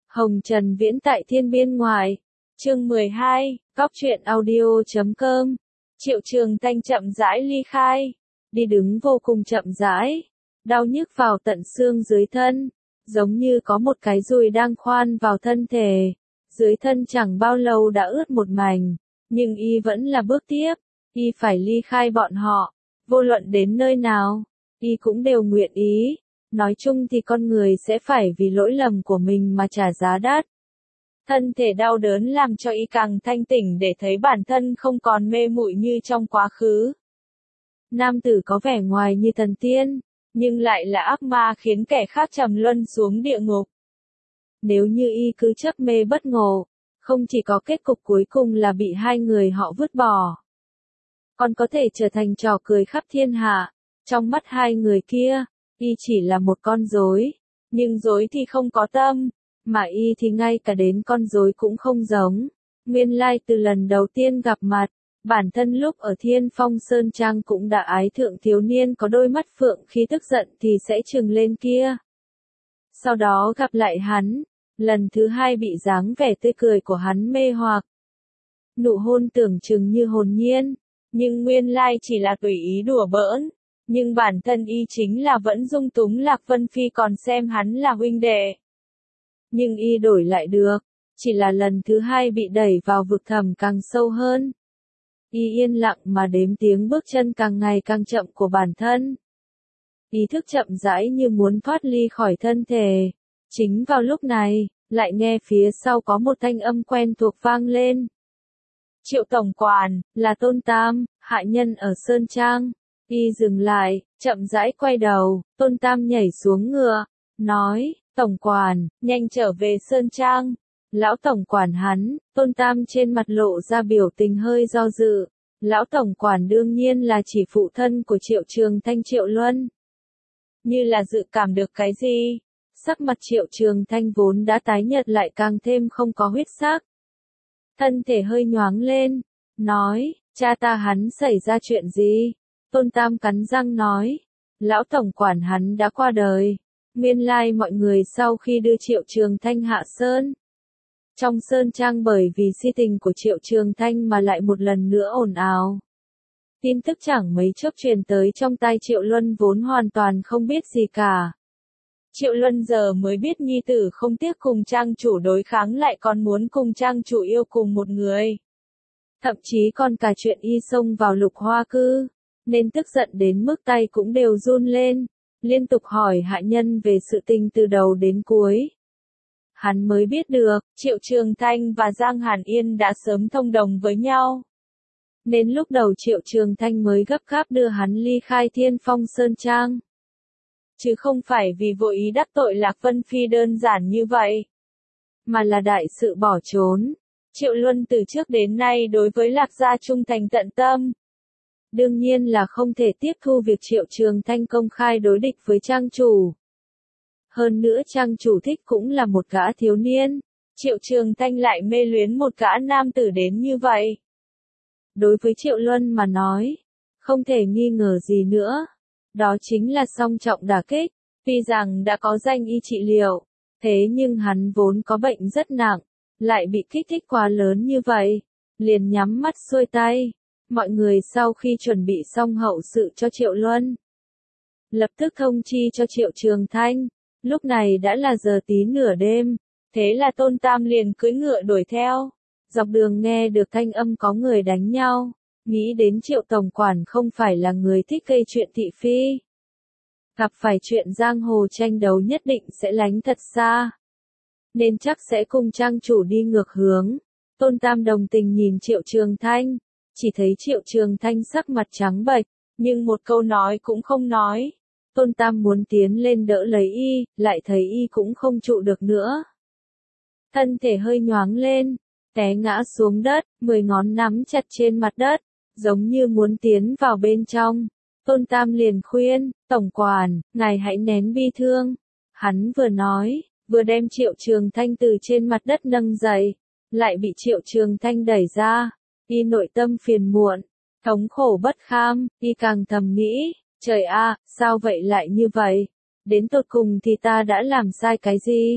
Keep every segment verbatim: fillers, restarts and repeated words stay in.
Hồng Trần Viễn tại Thiên Biên Ngoài. Chương mười hai, Góc truyện audio chấm com. Triệu Trường Thanh chậm rãi ly khai, đi đứng vô cùng chậm rãi, đau nhức vào tận xương dưới thân, giống như có một cái dùi đang khoan vào thân thể. Dưới thân chẳng bao lâu đã ướt một mảnh, nhưng y vẫn là bước tiếp, y phải ly khai bọn họ, vô luận đến nơi nào, y cũng đều nguyện ý. Nói chung thì con người sẽ phải vì lỗi lầm của mình mà trả giá đắt. Thân thể đau đớn làm cho y càng thanh tỉnh để thấy bản thân không còn mê muội như trong quá khứ. Nam tử có vẻ ngoài như thần tiên, nhưng lại là ác ma khiến kẻ khác trầm luân xuống địa ngục. Nếu như y cứ chấp mê bất ngộ, không chỉ có kết cục cuối cùng là bị hai người họ vứt bỏ, còn có thể trở thành trò cười khắp thiên hạ. Trong mắt hai người kia, y chỉ là một con rối, nhưng rối thì không có tâm, mà y thì ngay cả đến con rối cũng không giống. Nguyên lai từ lần đầu tiên gặp mặt, bản thân lúc ở Thiên Phong Sơn Trang cũng đã ái thượng thiếu niên có đôi mắt phượng khi tức giận thì sẽ trừng lên kia. Sau đó gặp lại hắn, lần thứ hai bị dáng vẻ tươi cười của hắn mê hoặc. Nụ hôn tưởng chừng như hồn nhiên, nhưng nguyên lai chỉ là tùy ý đùa bỡn. Nhưng bản thân y chính là vẫn dung túng Lạc Vân Phi còn xem hắn là huynh đệ. Nhưng y đổi lại được, chỉ là lần thứ hai bị đẩy vào vực thẳm càng sâu hơn. Y yên lặng mà đếm tiếng bước chân càng ngày càng chậm của bản thân. Ý thức chậm rãi như muốn thoát ly khỏi thân thể. Chính vào lúc này, lại nghe phía sau có một thanh âm quen thuộc vang lên. Triệu tổng quản, là Tôn Tam, hạ nhân ở Sơn Trang. Y dừng lại, chậm rãi quay đầu, Tôn Tam nhảy xuống ngựa, nói, tổng quản, nhanh trở về Sơn Trang. Lão tổng quản hắn, Tôn Tam trên mặt lộ ra biểu tình hơi do dự. Lão tổng quản đương nhiên là chỉ phụ thân của Triệu Trường Thanh Triệu Luân. Như là dự cảm được cái gì, sắc mặt Triệu Trường Thanh vốn đã tái nhợt lại càng thêm không có huyết sắc. Thân thể hơi nhoáng lên, nói, cha ta hắn xảy ra chuyện gì? Tôn Tam cắn răng nói, lão tổng quản hắn đã qua đời. Nguyên lai mọi người sau khi đưa Triệu Trường Thanh hạ sơn, trong Sơn Trang bởi vì si tình của Triệu Trường Thanh mà lại một lần nữa ồn ào. Tin tức chẳng mấy chốc truyền tới trong tai Triệu Luân vốn hoàn toàn không biết gì cả. Triệu Luân giờ mới biết nhi tử không tiếc cùng trang chủ đối kháng lại còn muốn cùng trang chủ yêu cùng một người. Thậm chí còn cả chuyện y xông vào Lục Hoa Cư, nên tức giận đến mức tay cũng đều run lên, liên tục hỏi hạ nhân về sự tình từ đầu đến cuối. Hắn mới biết được, Triệu Trường Thanh và Giang Hàn Yên đã sớm thông đồng với nhau. Nên lúc đầu Triệu Trường Thanh mới gấp gáp đưa hắn ly khai Thiên Phong Sơn Trang. Chứ không phải vì vội ý đắc tội Lạc Vân Phi đơn giản như vậy, mà là đại sự bỏ trốn. Triệu Luân từ trước đến nay đối với Lạc gia trung thành tận tâm. Đương nhiên là không thể tiếp thu việc Triệu Trường Thanh công khai đối địch với trang chủ. Hơn nữa trang chủ thích cũng là một gã thiếu niên, Triệu Trường Thanh lại mê luyến một gã nam tử đến như vậy. Đối với Triệu Luân mà nói, không thể nghi ngờ gì nữa, đó chính là song trọng đả kích. Tuy rằng đã có danh y trị liệu, thế nhưng hắn vốn có bệnh rất nặng, lại bị kích thích quá lớn như vậy, liền nhắm mắt xuôi tay. Mọi người sau khi chuẩn bị xong hậu sự cho Triệu Luân, lập tức thông chi cho Triệu Trường Thanh. Lúc này đã là giờ tí nửa đêm, thế là Tôn Tam liền cưỡi ngựa đuổi theo. Dọc đường nghe được thanh âm có người đánh nhau, nghĩ đến Triệu tổng quản không phải là người thích gây chuyện thị phi. Gặp phải chuyện giang hồ tranh đấu nhất định sẽ lánh thật xa, nên chắc sẽ cùng trang chủ đi ngược hướng. Tôn Tam đồng tình nhìn Triệu Trường Thanh, chỉ thấy Triệu Trường Thanh sắc mặt trắng bệch, nhưng một câu nói cũng không nói. Tôn Tam muốn tiến lên đỡ lấy y, lại thấy y cũng không trụ được nữa. Thân thể hơi nhoáng lên, té ngã xuống đất, mười ngón nắm chặt trên mặt đất, giống như muốn tiến vào bên trong. Tôn Tam liền khuyên, tổng quản, ngài hãy nén bi thương. Hắn vừa nói, vừa đem Triệu Trường Thanh từ trên mặt đất nâng dậy, lại bị Triệu Trường Thanh đẩy ra. Y nội tâm phiền muộn, thống khổ bất kham, y càng thầm nghĩ, trời a, sao vậy lại như vậy? Đến tột cùng thì ta đã làm sai cái gì?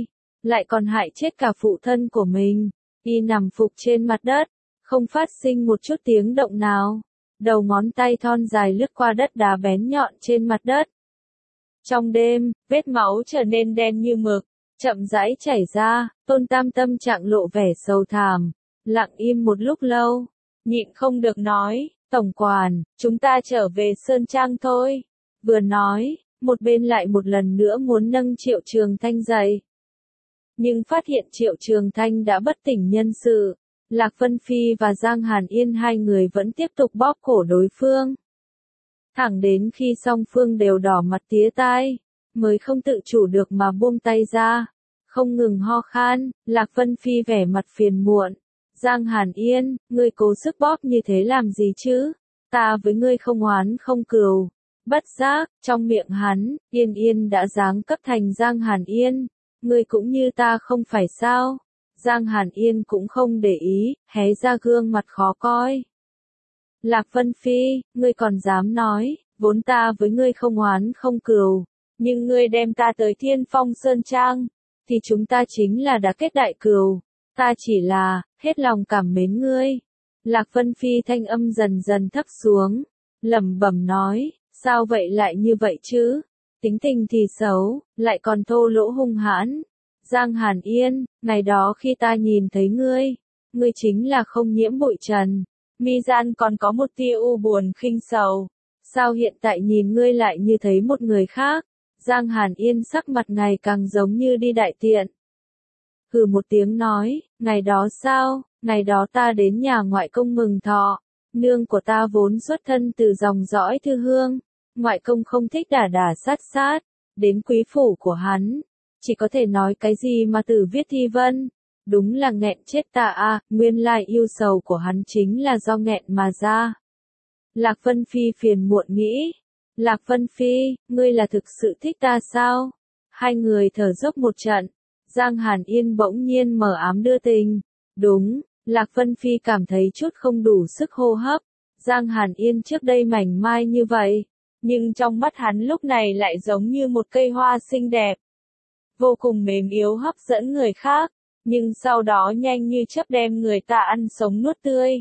lại còn hại chết cả phụ thân của mình. Y nằm phục trên mặt đất, không phát sinh một chút tiếng động nào. Đầu ngón tay thon dài lướt qua đất đá bén nhọn trên mặt đất. Trong đêm, vết máu trở nên đen như mực, chậm rãi chảy ra, Tôn Tam tâm trạng lộ vẻ sầu thảm, lặng im một lúc lâu, nhịn không được nói, tổng quản, chúng ta trở về Sơn Trang thôi. Vừa nói, một bên lại một lần nữa muốn nâng Triệu Trường Thanh dậy. Nhưng phát hiện Triệu Trường Thanh đã bất tỉnh nhân sự, Lạc Vân Phi và Giang Hàn Yên hai người vẫn tiếp tục bóp cổ đối phương. Thẳng đến khi song phương đều đỏ mặt tía tai, mới không tự chủ được mà buông tay ra, không ngừng ho khan. Lạc Vân Phi vẻ mặt phiền muộn. Giang Hàn Yên, ngươi cố sức bóp như thế làm gì chứ? Ta với ngươi không oán không cừu. Bất giác, trong miệng hắn, Yên Yên đã giáng cấp thành Giang Hàn Yên. Ngươi cũng như ta không phải sao? Giang Hàn Yên cũng không để ý, hé ra gương mặt khó coi. Lạc Vân Phi, ngươi còn dám nói, vốn ta với ngươi không oán không cừu, nhưng ngươi đem ta tới Thiên Phong Sơn Trang, thì chúng ta chính là đã kết đại cừu, ta chỉ là, hết lòng cảm mến ngươi. Lạc Vân Phi thanh âm dần dần thấp xuống, lẩm bẩm nói, sao vậy lại như vậy chứ? Tính tình thì xấu, lại còn thô lỗ hung hãn. Giang Hàn Yên, ngày đó khi ta nhìn thấy ngươi, ngươi chính là không nhiễm bụi trần, mi gian còn có một tia u buồn khinh sầu. Sao hiện tại nhìn ngươi lại như thấy một người khác? Giang Hàn Yên sắc mặt ngày càng giống như đi đại tiện. Hừ một tiếng nói, ngày đó sao, ngày đó ta đến nhà ngoại công mừng thọ, nương của ta vốn xuất thân từ dòng dõi Thư Hương, ngoại công không thích đả đả sát sát, đến quý phủ của hắn, chỉ có thể nói cái gì mà Tử viết thi vân, đúng là nghẹn chết ta à, nguyên lai yêu sầu của hắn chính là do nghẹn mà ra. Lạc Vân Phi phiền muộn nghĩ, Lạc Vân Phi, ngươi là thực sự thích ta sao? Hai người thở dốc một trận, Giang Hàn Yên bỗng nhiên mở ám đưa tình, đúng, Lạc Vân Phi cảm thấy chút không đủ sức hô hấp, Giang Hàn Yên trước đây mảnh mai như vậy, nhưng trong mắt hắn lúc này lại giống như một cây hoa xinh đẹp, vô cùng mềm yếu hấp dẫn người khác, nhưng sau đó nhanh như chớp đem người ta ăn sống nuốt tươi.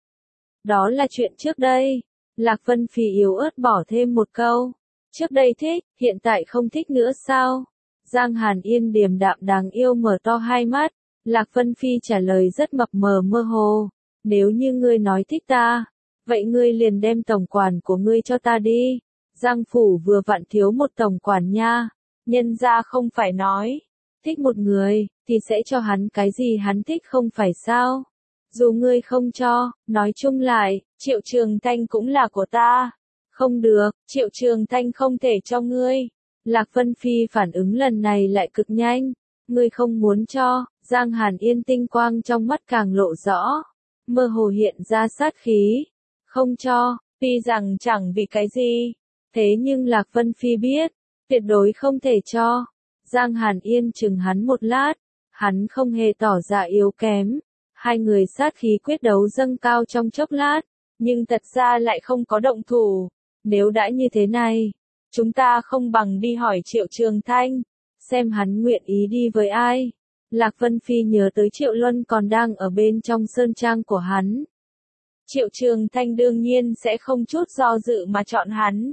Đó là chuyện trước đây. Lạc Vân Phi yếu ớt bỏ thêm một câu. Trước đây thích, hiện tại không thích nữa sao? Giang Hàn Yên điềm đạm đáng yêu mở to hai mắt. Lạc Vân Phi trả lời rất mập mờ mơ hồ. Nếu như ngươi nói thích ta, vậy ngươi liền đem tổng quản của ngươi cho ta đi. Giang phủ vừa vặn thiếu một tổng quản nha. Nhân ra không phải nói, thích một người, thì sẽ cho hắn cái gì hắn thích không phải sao? Dù ngươi không cho, nói chung lại, Triệu Trường Thanh cũng là của ta. Không được, Triệu Trường Thanh không thể cho ngươi. Lạc Vân Phi phản ứng lần này lại cực nhanh. Ngươi không muốn cho, Giang Hàn Yên tinh quang trong mắt càng lộ rõ. Mơ hồ hiện ra sát khí. Không cho, tuy rằng chẳng vì cái gì. Thế nhưng Lạc Vân Phi biết, tuyệt đối không thể cho. Giang Hàn Yên chừng hắn một lát. Hắn không hề tỏ ra yếu kém. Hai người sát khí quyết đấu dâng cao trong chốc lát, nhưng thật ra lại không có động thủ. Nếu đã như thế này, chúng ta không bằng đi hỏi Triệu Trường Thanh, xem hắn nguyện ý đi với ai. Lạc Vân Phi nhớ tới Triệu Luân còn đang ở bên trong sơn trang của hắn. Triệu Trường Thanh đương nhiên sẽ không chút do dự mà chọn hắn.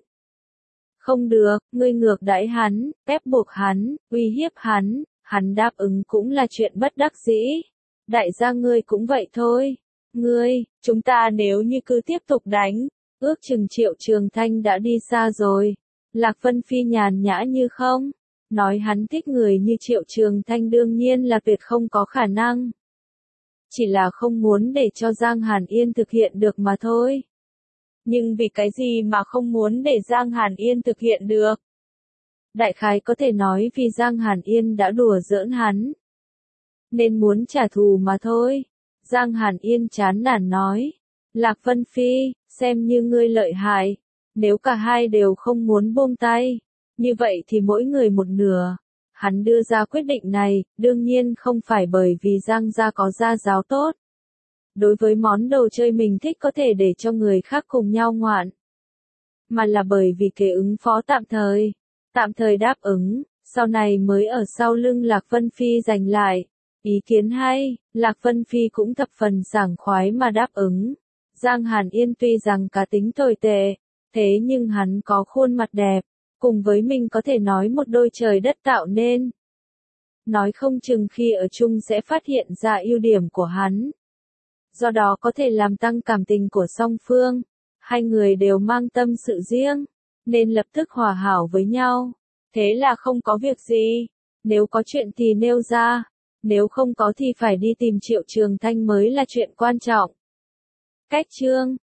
Không được, ngươi ngược đãi hắn, ép buộc hắn, uy hiếp hắn, hắn đáp ứng cũng là chuyện bất đắc dĩ. Đại gia ngươi cũng vậy thôi. Ngươi, chúng ta nếu như cứ tiếp tục đánh, ước chừng Triệu Trường Thanh đã đi xa rồi. Lạc Vân Phi nhàn nhã như không. Nói hắn thích người như Triệu Trường Thanh đương nhiên là tuyệt không có khả năng. Chỉ là không muốn để cho Giang Hàn Yên thực hiện được mà thôi. Nhưng vì cái gì mà không muốn để Giang Hàn Yên thực hiện được? Đại khái có thể nói vì Giang Hàn Yên đã đùa giỡn hắn. Nên muốn trả thù mà thôi. Giang Hàn Yên chán nản nói. Lạc Vân Phi, xem như ngươi lợi hại. Nếu cả hai đều không muốn buông tay, như vậy thì mỗi người một nửa. Hắn đưa ra quyết định này, đương nhiên không phải bởi vì Giang gia có gia giáo tốt. Đối với món đồ chơi mình thích có thể để cho người khác cùng nhau ngoạn. Mà là bởi vì kế ứng phó tạm thời. Tạm thời đáp ứng, sau này mới ở sau lưng Lạc Vân Phi giành lại. Ý kiến hay, Lạc Vân Phi cũng thập phần sảng khoái mà đáp ứng. Giang Hàn Yên tuy rằng cá tính tồi tệ, thế nhưng hắn có khuôn mặt đẹp, cùng với mình có thể nói một đôi trời đất tạo nên. Nói không chừng khi ở chung sẽ phát hiện ra ưu điểm của hắn. Do đó có thể làm tăng cảm tình của song phương. Hai người đều mang tâm sự riêng, nên lập tức hòa hảo với nhau. Thế là không có việc gì. Nếu có chuyện thì nêu ra. Nếu không có thì phải đi tìm Triệu Trường Thanh mới là chuyện quan trọng. Cách chương